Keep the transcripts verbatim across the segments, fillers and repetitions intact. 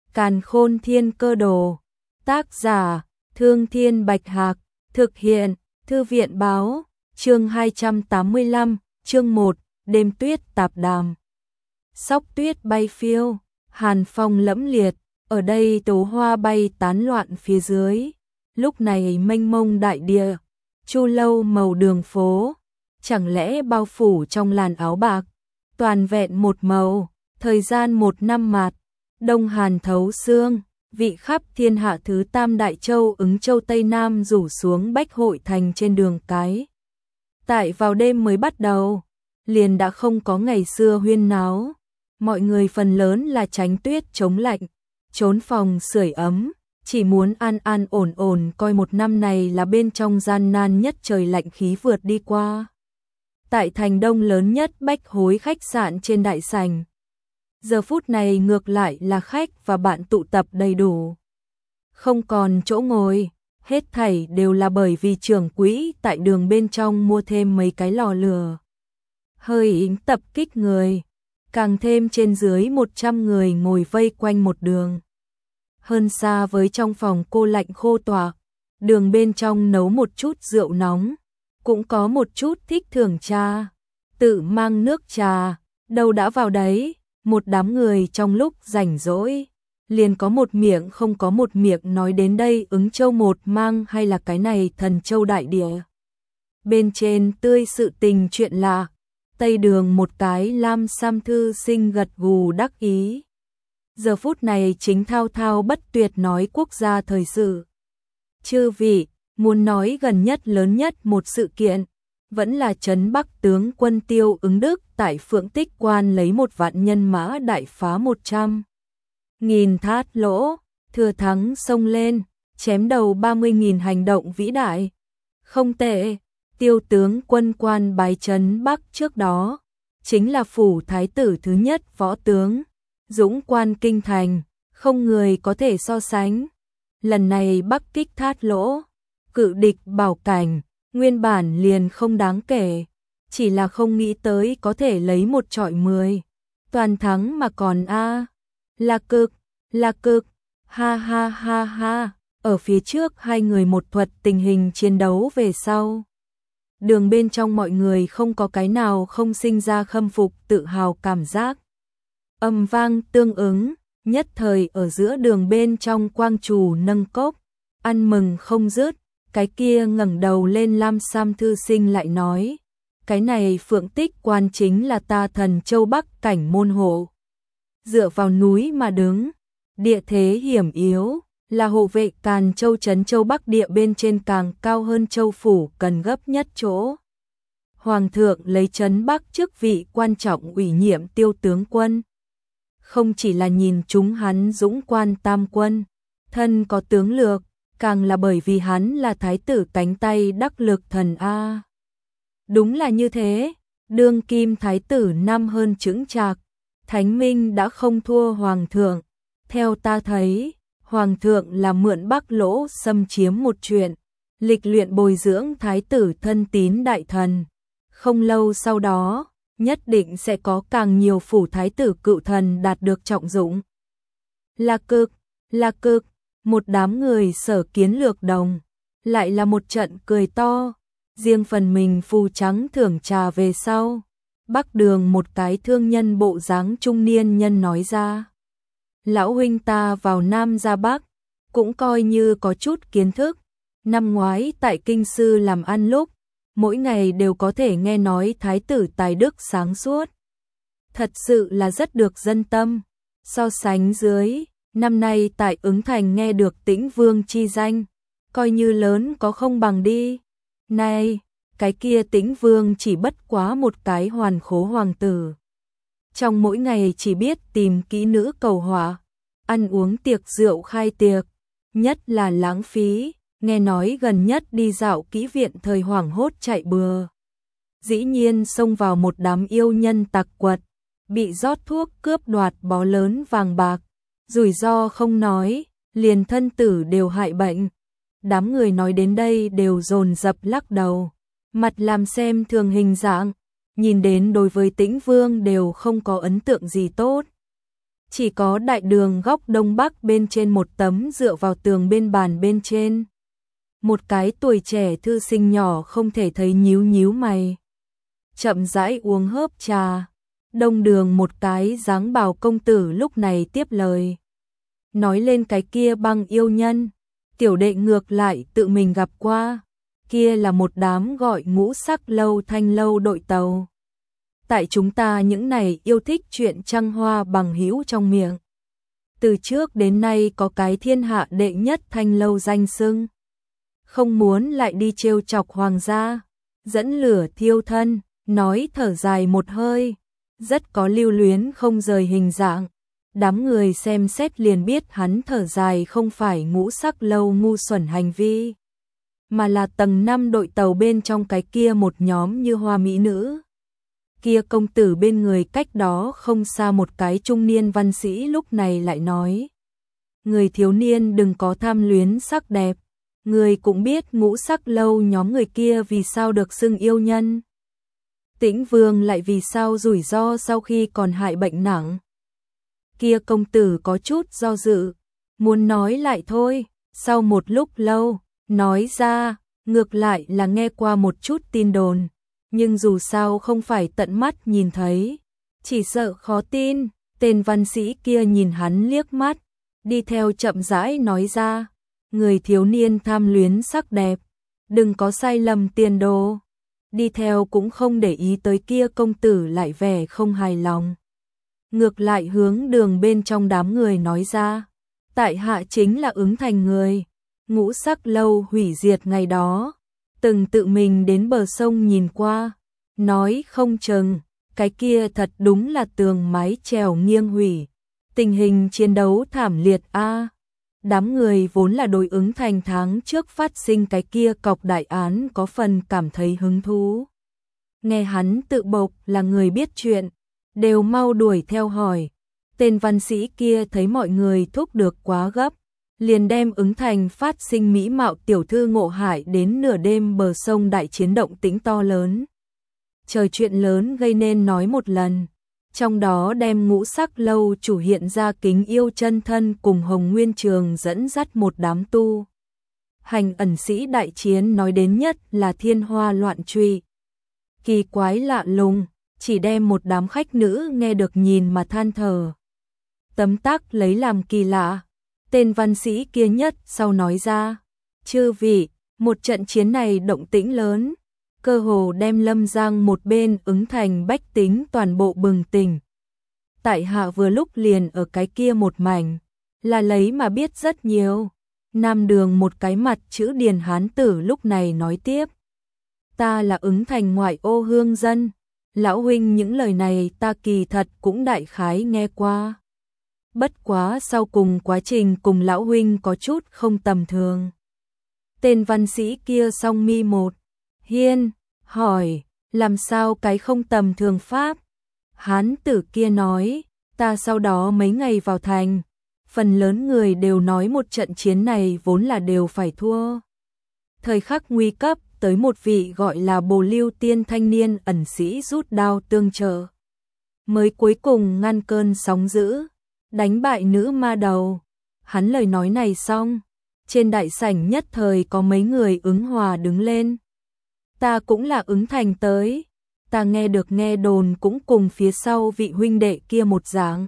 Càn Khôn Thiên Cơ Đồ. Tác giả: Thương Thiên Bạch Hạc. Thực hiện: Thư viện Báo. Chương hai trăm tám mươi lăm, chương một, đêm tuyết tạp đàm. Sóc tuyết bay phiêu, hàn phong lẫm liệt, ở đây tố hoa bay tán loạn phía dưới. Lúc này mênh mông đại địa, chu lâu màu đường phố, chẳng lẽ bao phủ trong làn áo bạc, toàn vẹn một màu, thời gian một năm mạt, đông hàn thấu xương, vị khắp thiên hạ thứ tam đại châu Ứng Châu Tây Nam rủ xuống bách hội thành trên đường cái. Tại vào đêm mới bắt đầu, liền đã không có ngày xưa huyên náo, mọi người phần lớn là tránh tuyết chống lạnh, trốn phòng sưởi ấm, chỉ muốn an an ổn ổn coi một năm này là bên trong gian nan nhất trời lạnh khí vượt đi qua. Tại thành đông lớn nhất bách hối khách sạn trên đại sảnh, giờ phút này ngược lại là khách và bạn tụ tập đầy đủ. Không còn chỗ ngồi, hết thảy đều là bởi vì trưởng quỹ tại đường bên trong mua thêm mấy cái lò lửa. Hơi ính tập kích người, càng thêm trên dưới một trăm người ngồi vây quanh một đường. Hơn xa với trong phòng cô lạnh khô tỏa, đường bên trong nấu một chút rượu nóng, cũng có một chút thích thưởng trà, tự mang nước trà, đâu đã vào đấy, một đám người trong lúc rảnh rỗi, liền có một miệng không có một miệng nói đến đây Ứng Châu một mang hay là cái này Thần Châu đại địa. Bên trên tươi sự tình chuyện lạ, tây đường một cái lam sam thư sinh gật gù đắc ý. Giờ phút này chính thao thao bất tuyệt nói quốc gia thời sự. Chư vị, muốn nói gần nhất lớn nhất một sự kiện, vẫn là trấn Bắc tướng quân Tiêu Ứng Đức tại Phượng Tích Quan lấy một vạn nhân mã đại phá một trăm nghìn thát lỗ, thừa thắng xông lên, chém đầu ba mươi nghìn hành động vĩ đại. Không tệ, Tiêu tướng quân quan bái trấn Bắc trước đó, chính là phủ thái tử thứ nhất võ tướng, dũng quan kinh thành, không người có thể so sánh. Lần này Bắc kích thát lỗ, cự địch bảo cảnh, nguyên bản liền không đáng kể, chỉ là không nghĩ tới có thể lấy một trọi mười, toàn thắng mà còn a, à, là cực, là cực, ha ha ha ha. Ở phía trước hai người một thuật tình hình chiến đấu về sau. Đường bên trong mọi người không có cái nào không sinh ra khâm phục tự hào cảm giác. Âm vang tương ứng, nhất thời ở giữa đường bên trong quang chủ nâng cốc, ăn mừng không dứt. Cái kia ngẩng đầu lên lam sam thư sinh lại nói, cái này Phượng Tích Quan chính là ta Thần Châu Bắc cảnh môn hộ. Dựa vào núi mà đứng, địa thế hiểm yếu, là hộ vệ Càn Châu trấn Châu Bắc địa bên trên càng cao hơn châu phủ cần gấp nhất chỗ. Hoàng thượng lấy trấn Bắc chức vị quan trọng ủy nhiệm Tiêu tướng quân. Không chỉ là nhìn chúng hắn dũng quan tam quân, thân có tướng lược, càng là bởi vì hắn là thái tử cánh tay đắc lực thần A. Đúng là như thế, đương kim thái tử năm hơn chững chạc, thánh minh đã không thua hoàng thượng. Theo ta thấy, hoàng thượng là mượn Bắc lỗ xâm chiếm một chuyện, lịch luyện bồi dưỡng thái tử thân tín đại thần. Không lâu sau đó, nhất định sẽ có càng nhiều phủ thái tử cựu thần đạt được trọng dụng. Là cực, là cực. Một đám người sở kiến lược đồng, lại là một trận cười to, riêng phần mình phù trắng thưởng trà về sau. Bắc đường một cái thương nhân bộ dáng trung niên nhân nói ra, lão huynh ta vào Nam ra Bắc, cũng coi như có chút kiến thức, năm ngoái tại kinh sư làm ăn lúc, mỗi ngày đều có thể nghe nói thái tử tài đức sáng suốt. Thật sự là rất được dân tâm, so sánh dưới. Năm nay tại Ứng Thành nghe được Tĩnh Vương chi danh, coi như lớn có không bằng đi. Này, cái kia Tĩnh Vương chỉ bất quá một cái hoàn khố hoàng tử. Trong mỗi ngày chỉ biết tìm kỹ nữ cầu họa, ăn uống tiệc rượu khai tiệc, nhất là lãng phí, nghe nói gần nhất đi dạo kỹ viện thời hoảng hốt chạy bừa. Dĩ nhiên xông vào một đám yêu nhân tặc quật, bị rót thuốc cướp đoạt bó lớn vàng bạc. Rủi ro không nói, liền thân tử đều hại bệnh. Đám người nói đến đây đều dồn dập lắc đầu, mặt làm xem thường hình dạng, nhìn đến đối với Tĩnh Vương đều không có ấn tượng gì tốt. Chỉ có đại đường góc đông bắc bên trên một tấm dựa vào tường bên bàn bên trên. Một cái tuổi trẻ thư sinh nhỏ không thể thấy nhíu nhíu mày. Chậm rãi uống hớp trà. Đông đường một cái dáng bào công tử lúc này tiếp lời. Nói lên cái kia băng yêu nhân. Tiểu đệ ngược lại tự mình gặp qua. Kia là một đám gọi ngũ sắc lâu thanh lâu đội tàu. Tại chúng ta những này yêu thích chuyện trăng hoa bằng hữu trong miệng. Từ trước đến nay có cái thiên hạ đệ nhất thanh lâu danh xưng. Không muốn lại đi trêu chọc hoàng gia. Dẫn lửa thiêu thân, nói thở dài một hơi. Rất có lưu luyến không rời hình dạng. Đám người xem xét liền biết hắn thở dài không phải ngũ sắc lâu ngu xuẩn hành vi. Mà là tầng năm đội tàu bên trong cái kia một nhóm như hoa mỹ nữ. Kia công tử bên người cách đó không xa một cái trung niên văn sĩ lúc này lại nói. Người thiếu niên đừng có tham luyến sắc đẹp. Người cũng biết ngũ sắc lâu nhóm người kia vì sao được xưng yêu nhân. Tĩnh Vương lại vì sao rủi ro sau khi còn hại bệnh nặng. Kia công tử có chút do dự, muốn nói lại thôi, sau một lúc lâu, nói ra, ngược lại là nghe qua một chút tin đồn, nhưng dù sao không phải tận mắt nhìn thấy, chỉ sợ khó tin. Tên văn sĩ kia nhìn hắn liếc mắt, đi theo chậm rãi nói ra, người thiếu niên tham luyến sắc đẹp, đừng có sai lầm tiền đồ. Đi theo cũng không để ý tới kia công tử lại vẻ không hài lòng. Ngược lại hướng đường bên trong đám người nói ra, tại hạ chính là ứng thành người, ngũ sắc lâu hủy diệt ngày đó, từng tự mình đến bờ sông nhìn qua, nói không chừng, cái kia thật đúng là tường mái chèo nghiêng hủy, tình hình chiến đấu thảm liệt a. Đám người vốn là đối ứng thành tháng trước phát sinh cái kia cọc đại án có phần cảm thấy hứng thú. Nghe hắn tự bộc là người biết chuyện, đều mau đuổi theo hỏi. Tên văn sĩ kia thấy mọi người thúc được quá gấp, liền đem ứng thành phát sinh mỹ mạo tiểu thư ngộ hại đến nửa đêm bờ sông đại chiến động tĩnh to lớn. Trời chuyện lớn gây nên nói một lần. Trong đó đem ngũ sắc lâu chủ hiện ra kính yêu chân thân cùng Hồng Nguyên Trường dẫn dắt một đám tu. Hành ẩn sĩ đại chiến nói đến nhất là thiên hoa loạn truy. Kỳ quái lạ lùng, chỉ đem một đám khách nữ nghe được nhìn mà than thở. Tấm tắc lấy làm kỳ lạ, tên văn sĩ kia nhất sau nói ra. Chư vị, một trận chiến này động tĩnh lớn. Cơ hồ đem Lâm Giang một bên ứng thành bách tính toàn bộ bừng tỉnh. Tại hạ vừa lúc liền ở cái kia một mảnh, là lấy mà biết rất nhiều. Nam Đường một cái mặt chữ điền hán tử lúc này nói tiếp. Ta là ứng thành ngoại ô hương dân, lão huynh những lời này ta kỳ thật cũng đại khái nghe qua. Bất quá sau cùng quá trình cùng lão huynh có chút không tầm thường. Tên văn sĩ kia song mi một hiên, hỏi, làm sao cái không tầm thường pháp? Hán tử kia nói, ta sau đó mấy ngày vào thành, phần lớn người đều nói một trận chiến này vốn là đều phải thua. Thời khắc nguy cấp, tới một vị gọi là Bồ Lưu Tiên thanh niên ẩn sĩ rút đao tương trợ. Mới cuối cùng ngăn cơn sóng dữ, đánh bại nữ ma đầu. Hắn lời nói này xong, trên đại sảnh nhất thời có mấy người ứng hòa đứng lên. Ta cũng là ứng thành tới, ta nghe được nghe đồn cũng cùng phía sau vị huynh đệ kia một dạng.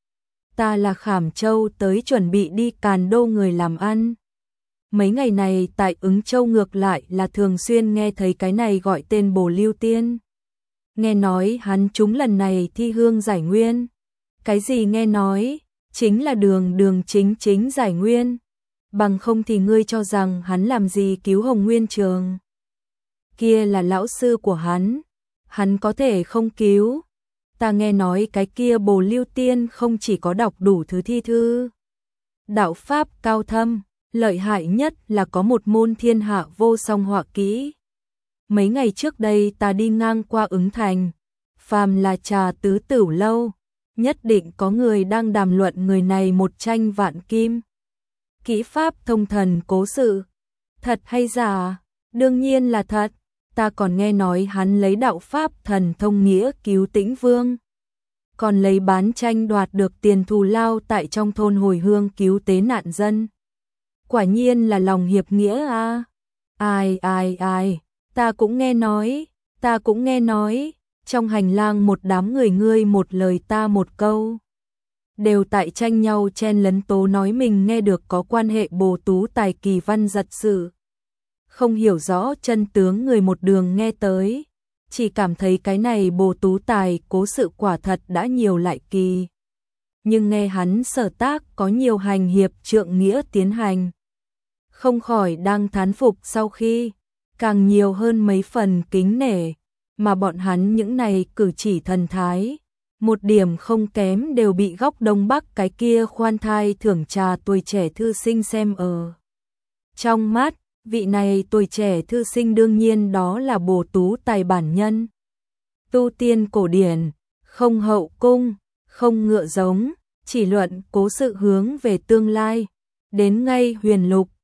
Ta là Khảm Châu tới chuẩn bị đi Càn Đô người làm ăn. Mấy ngày này tại Ứng Châu ngược lại là thường xuyên nghe thấy cái này gọi tên Bồ Lưu Tiên. Nghe nói hắn trúng lần này thi hương giải nguyên. Cái gì nghe nói, chính là đường đường chính chính giải nguyên. Bằng không thì ngươi cho rằng hắn làm gì cứu Hồng Nguyên Trường. Kia là lão sư của hắn, hắn có thể không cứu. Ta nghe nói cái kia Bồ Lưu Tiên không chỉ có đọc đủ thứ thi thư. Đạo pháp cao thâm, lợi hại nhất là có một môn thiên hạ vô song họa kỹ. Mấy ngày trước đây ta đi ngang qua Ứng Thành, phàm là trà tứ tửu lâu, nhất định có người đang đàm luận người này một tranh vạn kim. Kỹ pháp thông thần cố sự, thật hay giả? Đương nhiên là thật. Ta còn nghe nói hắn lấy đạo pháp thần thông nghĩa cứu Tĩnh Vương. còn lấy bán tranh đoạt được tiền thù lao tại trong thôn hồi hương cứu tế nạn dân. Quả nhiên là lòng hiệp nghĩa a. Ai ai ai, ta cũng nghe nói, ta cũng nghe nói, trong hành lang một đám người ngươi một lời ta một câu. Đều tại tranh nhau chen lấn tố nói mình nghe được có quan hệ bồ tú tài kỳ văn giật sự. Không hiểu rõ chân tướng người một đường nghe tới, chỉ cảm thấy cái này bồ tú tài cố sự quả thật đã nhiều lại kỳ. Nhưng nghe hắn sở tác có nhiều hành hiệp trượng nghĩa tiến hành. Không khỏi đang thán phục sau khi, càng nhiều hơn mấy phần kính nể, mà bọn hắn những này cử chỉ thần thái. Một điểm không kém đều bị góc đông bắc cái kia khoan thai thưởng trà tuổi trẻ thư sinh xem ở. Trong mắt, vị này tuổi trẻ thư sinh đương nhiên đó là bồ tú tài bản nhân. Tu tiên cổ điển, không hậu cung, không ngựa giống, chỉ luận cố sự hướng về tương lai. Đến ngay huyền lục,